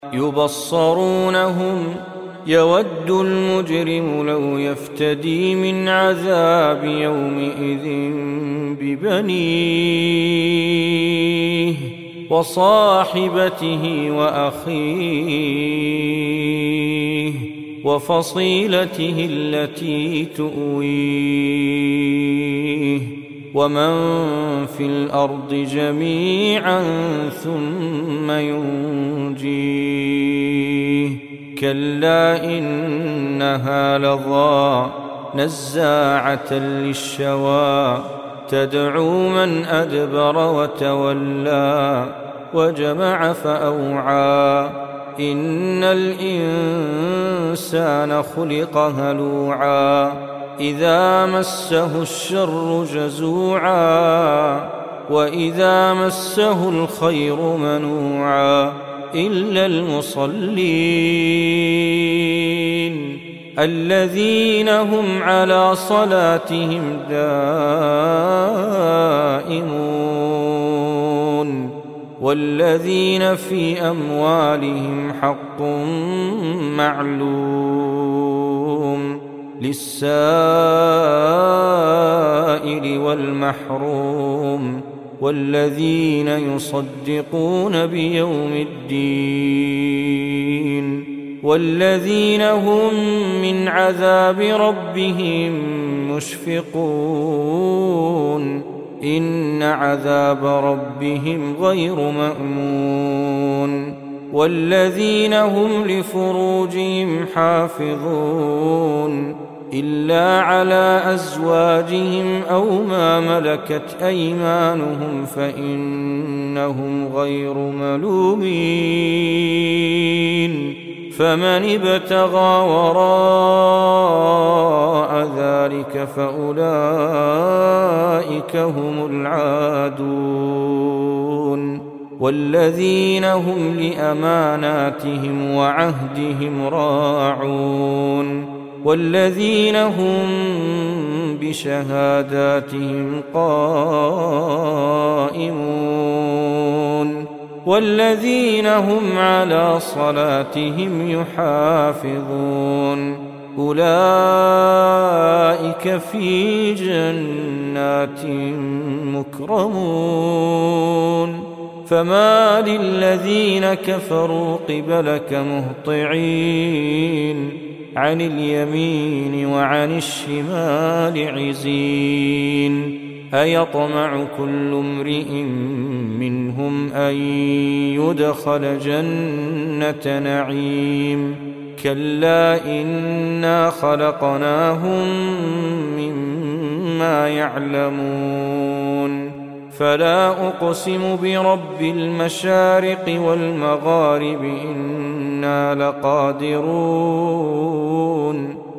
يبصرونهم يود المجرم لو يفتدي من عذاب يومئذ ببنيه وصاحبته وأخيه وفصيلته التي تؤويه ومن في الأرض جميعا ثم ينجيه كلا إنها لظى نزاعة للشوى تدعو من أدبر وتولى وجمع فأوعى إن الإنسان خلق هلوعا إذا مسه الشر جزوعا وإذا مسه الخير منوعا إلا المصلين الذين هم على صلاتهم دائمون والذين في أموالهم حق معلوم للسائل والمحروم والذين يصدقون بيوم الدين والذين هم من عذاب ربهم مشفقون إن عذاب ربهم غير مأمون والذين هم لفروجهم حافظون إلا على أزواجهم أو ما ملكت أيمانهم فإنهم غير ملومين فمن ابتغى وراء ذلك فأولئك هم العادون والذين هم لأماناتهم وعهدهم راعون والذين هم بشهاداتهم قائمون والذين هم على صلاتهم يحافظون أولئك في جنات مكرمون فما للذين كفروا قبلك مهطعين عن اليمين وعن الشمال عزين أيطمع كل امرئ منهم أن يدخل جنة نعيم كلا إنا خلقناهم مما يعلمون فلا أقسم برب المشارق والمغارب إنا لقادرون